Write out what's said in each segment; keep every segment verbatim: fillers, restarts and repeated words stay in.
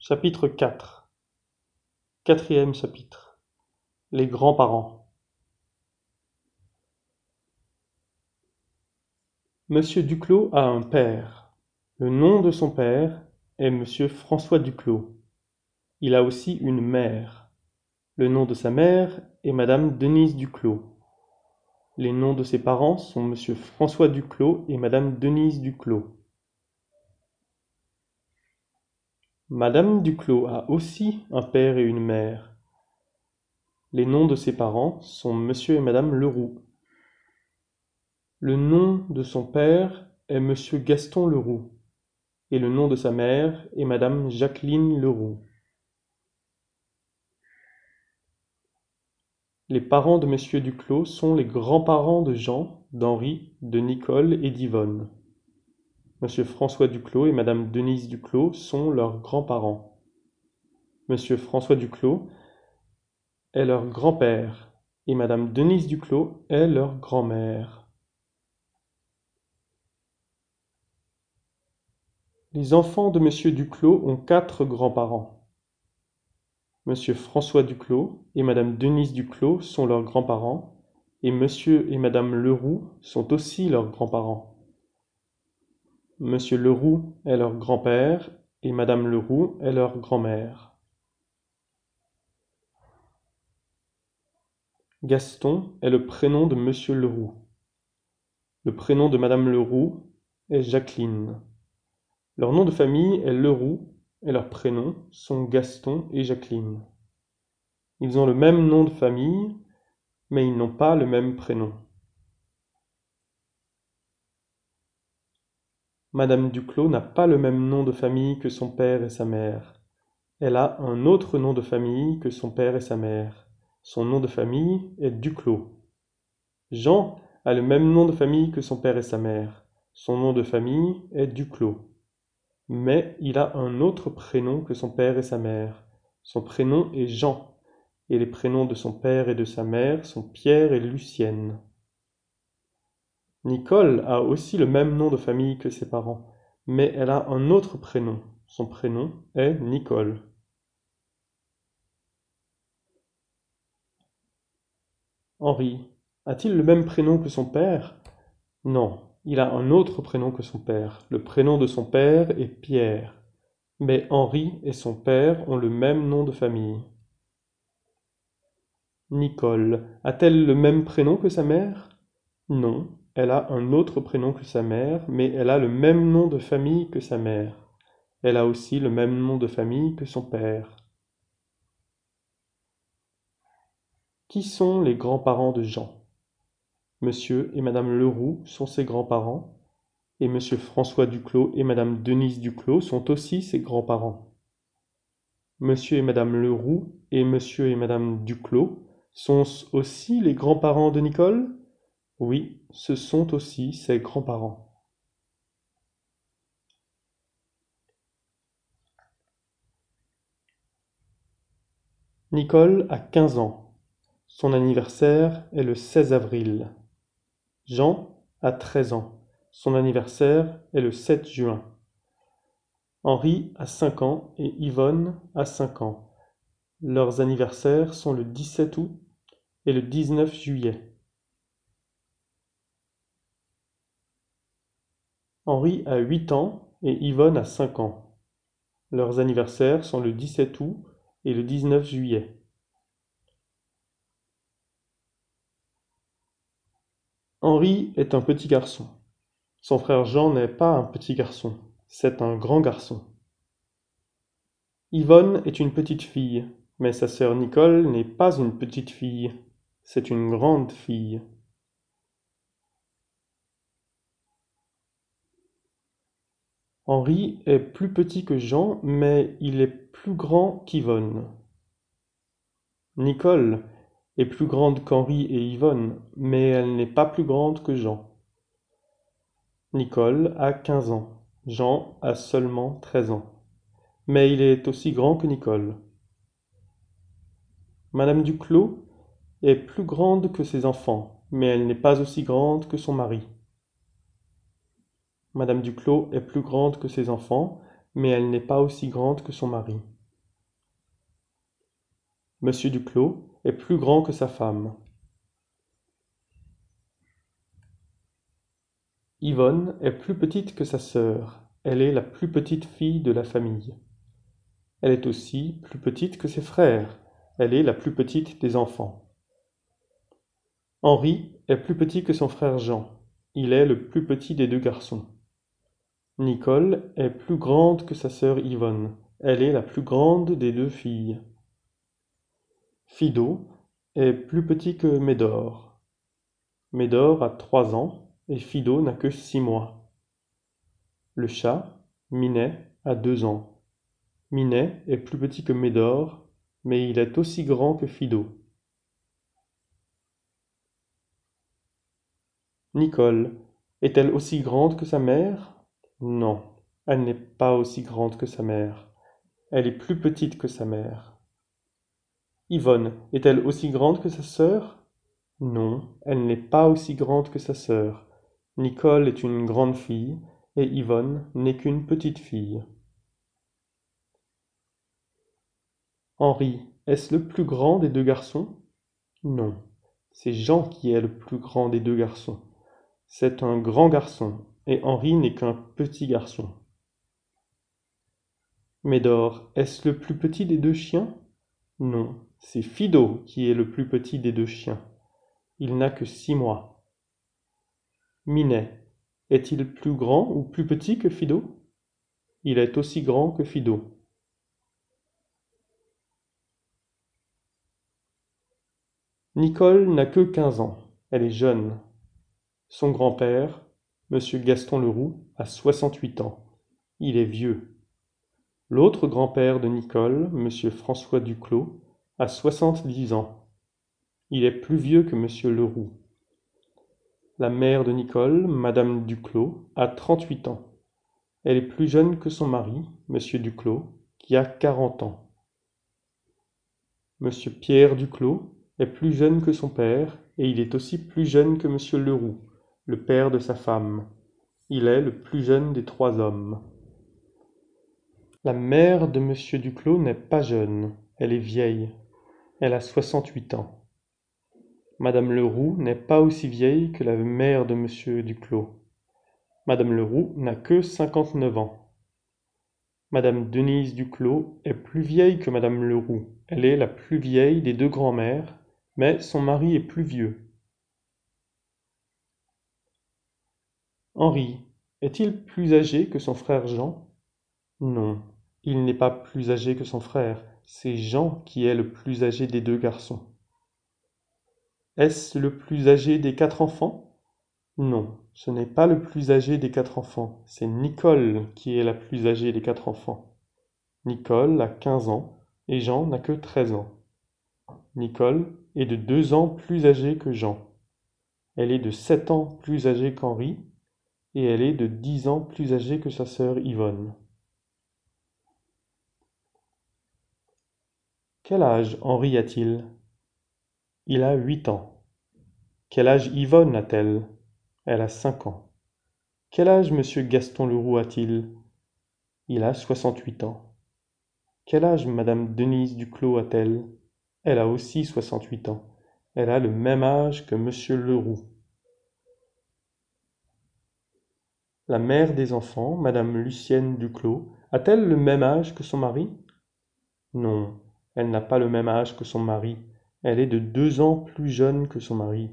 Chapitre quatre. Quatrième chapitre. Les grands-parents. Monsieur Duclos a un père. Le nom de son père est Monsieur François Duclos. Il a aussi une mère. Le nom de sa mère est Madame Denise Duclos. Les noms de ses parents sont Monsieur François Duclos et Madame Denise Duclos. Madame Duclos a aussi un père et une mère. Les noms de ses parents sont Monsieur et Madame Leroux. Le nom de son père est Monsieur Gaston Leroux, et le nom de sa mère est Madame Jacqueline Leroux. Les parents de Monsieur Duclos sont les grands-parents de Jean, d'Henri, de Nicole et d'Yvonne. Monsieur François Duclos et Madame Denise Duclos sont leurs grands-parents. Monsieur François Duclos est leur grand-père, et Madame Denise Duclos est leur grand-mère. Les enfants de Monsieur Duclos ont quatre grands-parents. Monsieur François Duclos et Madame Denise Duclos sont leurs grands-parents, et Monsieur et Madame Leroux sont aussi leurs grands-parents. Monsieur Leroux est leur grand-père, et Madame Leroux est leur grand-mère. Gaston est le prénom de Monsieur Leroux. Le prénom de Madame Leroux est Jacqueline. Leur nom de famille est Leroux, et leurs prénoms sont Gaston et Jacqueline. Ils ont le même nom de famille, mais ils n'ont pas le même prénom. Madame Duclos n'a pas le même nom de famille que son père et sa mère. Elle a un autre nom de famille que son père et sa mère. Son nom de famille est Duclos. Jean a le même nom de famille que son père et sa mère. Son nom de famille est Duclos. Mais il a un autre prénom que son père et sa mère. Son prénom est Jean, et les prénoms de son père et de sa mère sont Pierre et Lucienne. Nicole a aussi le même nom de famille que ses parents, mais elle a un autre prénom. Son prénom est Nicole. Henri a-t-il le même prénom que son père? Non, il a un autre prénom que son père. Le prénom de son père est Pierre. Mais Henri et son père ont le même nom de famille. Nicole a-t-elle le même prénom que sa mère? Non, elle a un autre prénom que sa mère, mais elle a le même nom de famille que sa mère. Elle a aussi le même nom de famille que son père. Qui sont les grands-parents de Jean? Monsieur et Madame Leroux sont ses grands-parents, et Monsieur François Duclos et Madame Denise Duclos sont aussi ses grands-parents. Monsieur et Madame Leroux et Monsieur et Madame Duclos sont aussi les grands-parents de Nicole? Oui, ce sont aussi ses grands-parents. Nicole a quinze ans. Son anniversaire est le seize avril. Jean a treize ans. Son anniversaire est le sept juin. Henri a cinq ans et Yvonne a cinq ans. Leurs anniversaires sont le dix-sept août et le dix-neuf juillet. Henri a huit ans et Yvonne a cinq ans. Leurs anniversaires sont le dix-sept août et le dix-neuf juillet. Henri est un petit garçon. Son frère Jean n'est pas un petit garçon, c'est un grand garçon. Yvonne est une petite fille, mais sa sœur Nicole n'est pas une petite fille, c'est une grande fille. Henri est plus petit que Jean, mais il est plus grand qu'Yvonne. Nicole est plus grande qu'Henri et Yvonne, mais elle n'est pas plus grande que Jean. Nicole a quinze ans, Jean a seulement treize ans, mais il est aussi grand que Nicole. Madame Duclos est plus grande que ses enfants, mais elle n'est pas aussi grande que son mari. Madame Duclos est plus grande que ses enfants, mais elle n'est pas aussi grande que son mari. Monsieur Duclos est plus grand que sa femme. Yvonne est plus petite que sa sœur, elle est la plus petite fille de la famille. Elle est aussi plus petite que ses frères, elle est la plus petite des enfants. Henri est plus petit que son frère Jean, il est le plus petit des deux garçons. Nicole est plus grande que sa sœur Yvonne, elle est la plus grande des deux filles. Fido est plus petit que Médor. Médor a trois ans et Fido n'a que six mois. Le chat, Minet, a deux ans. Minet est plus petit que Médor, mais il est aussi grand que Fido. Nicole est-elle aussi grande que sa mère? Non, elle n'est pas aussi grande que sa mère. Elle est plus petite que sa mère. Yvonne est-elle aussi grande que sa sœur? Non, elle n'est pas aussi grande que sa sœur. Nicole est une grande fille et Yvonne n'est qu'une petite fille. Henri est-ce le plus grand des deux garçons? Non, c'est Jean qui est le plus grand des deux garçons. C'est un grand garçon et Henri n'est qu'un petit garçon. Médor est-ce le plus petit des deux chiens? Non, c'est Fido qui est le plus petit des deux chiens. Il n'a que six mois. Minet est-il plus grand ou plus petit que Fido? Il est aussi grand que Fido. Nicole n'a que quinze ans, elle est jeune. Son grand-père, Monsieur Gaston Leroux, a soixante-huit ans. Il est vieux. L'autre grand-père de Nicole, Monsieur François Duclos, a soixante-dix ans. Il est plus vieux que Monsieur Leroux. La mère de Nicole, Madame Duclos, a trente-huit ans. Elle est plus jeune que son mari, Monsieur Duclos, qui a quarante ans. Monsieur Pierre Duclos est plus jeune que son père, et il est aussi plus jeune que Monsieur Leroux, le père de sa femme. Il est le plus jeune des trois hommes. La mère de Monsieur Duclos n'est pas jeune, elle est vieille. Elle a soixante-huit ans. Madame Leroux n'est pas aussi vieille que la mère de Monsieur Duclos. Madame Leroux n'a que cinquante-neuf ans. Madame Denise Duclos est plus vieille que Madame Leroux. Elle est la plus vieille des deux grand-mères, mais son mari est plus vieux. Henri est-il plus âgé que son frère Jean? Non, il n'est pas plus âgé que son frère, c'est Jean qui est le plus âgé des deux garçons. Est-ce le plus âgé des quatre enfants? Non, ce n'est pas le plus âgé des quatre enfants, c'est Nicole qui est la plus âgée des quatre enfants. Nicole a quinze ans et Jean n'a que treize ans. Nicole est de deux ans plus âgée que Jean. Elle est de sept ans plus âgée qu'Henri et elle est de dix ans plus âgée que sa sœur Yvonne. Quel âge Henri a-t-il? Il a huit ans. Quel âge Yvonne a-t-elle? Elle a cinq ans. Quel âge Monsieur Gaston Leroux a-t-il? Il a soixante-huit ans. Quel âge Madame Denise Duclos a-t-elle? Elle a aussi soixante-huit ans. Elle a le même âge que Monsieur Leroux. La mère des enfants, Madame Lucienne Duclos, a-t-elle le même âge que son mari? Non, elle n'a pas le même âge que son mari. Elle est de deux ans plus jeune que son mari.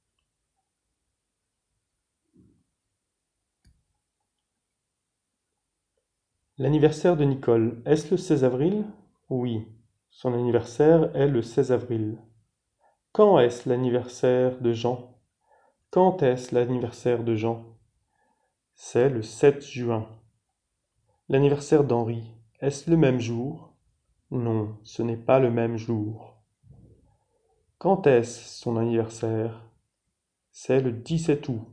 L'anniversaire de Nicole, est-ce le seize avril? Oui, son anniversaire est le seize avril. Quand est-ce l'anniversaire de Jean? Quand est-ce l'anniversaire de Jean? C'est le sept juin. L'anniversaire d'Henri, est-ce le même jour? Non, ce n'est pas le même jour. Quand est-ce son anniversaire? C'est le dix-sept août.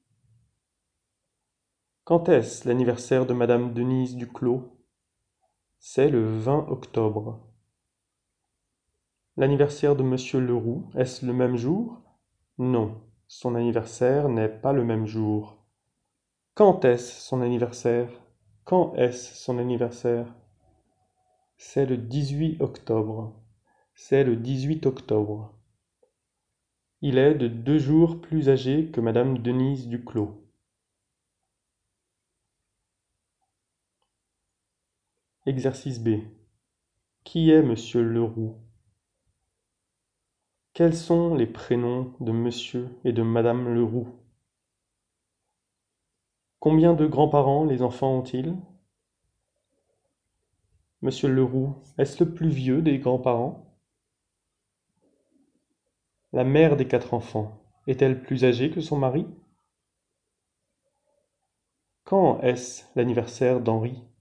Quand est-ce l'anniversaire de Madame Denise Duclos? C'est le vingt octobre. L'anniversaire de Monsieur Leroux, est-ce le même jour? Non, son anniversaire n'est pas le même jour. Quand est-ce son anniversaire? Quand est-ce son anniversaire? C'est le dix-huit octobre. C'est le dix-huit octobre. Il est de deux jours plus âgé que madame Denise Duclos. Exercice B. Qui est monsieur Leroux? Quels sont les prénoms de monsieur et de madame Leroux? Combien de grands-parents les enfants ont-ils? Monsieur Leroux est-ce le plus vieux des grands-parents? La mère des quatre enfants est-elle plus âgée que son mari? Quand est-ce l'anniversaire d'Henri?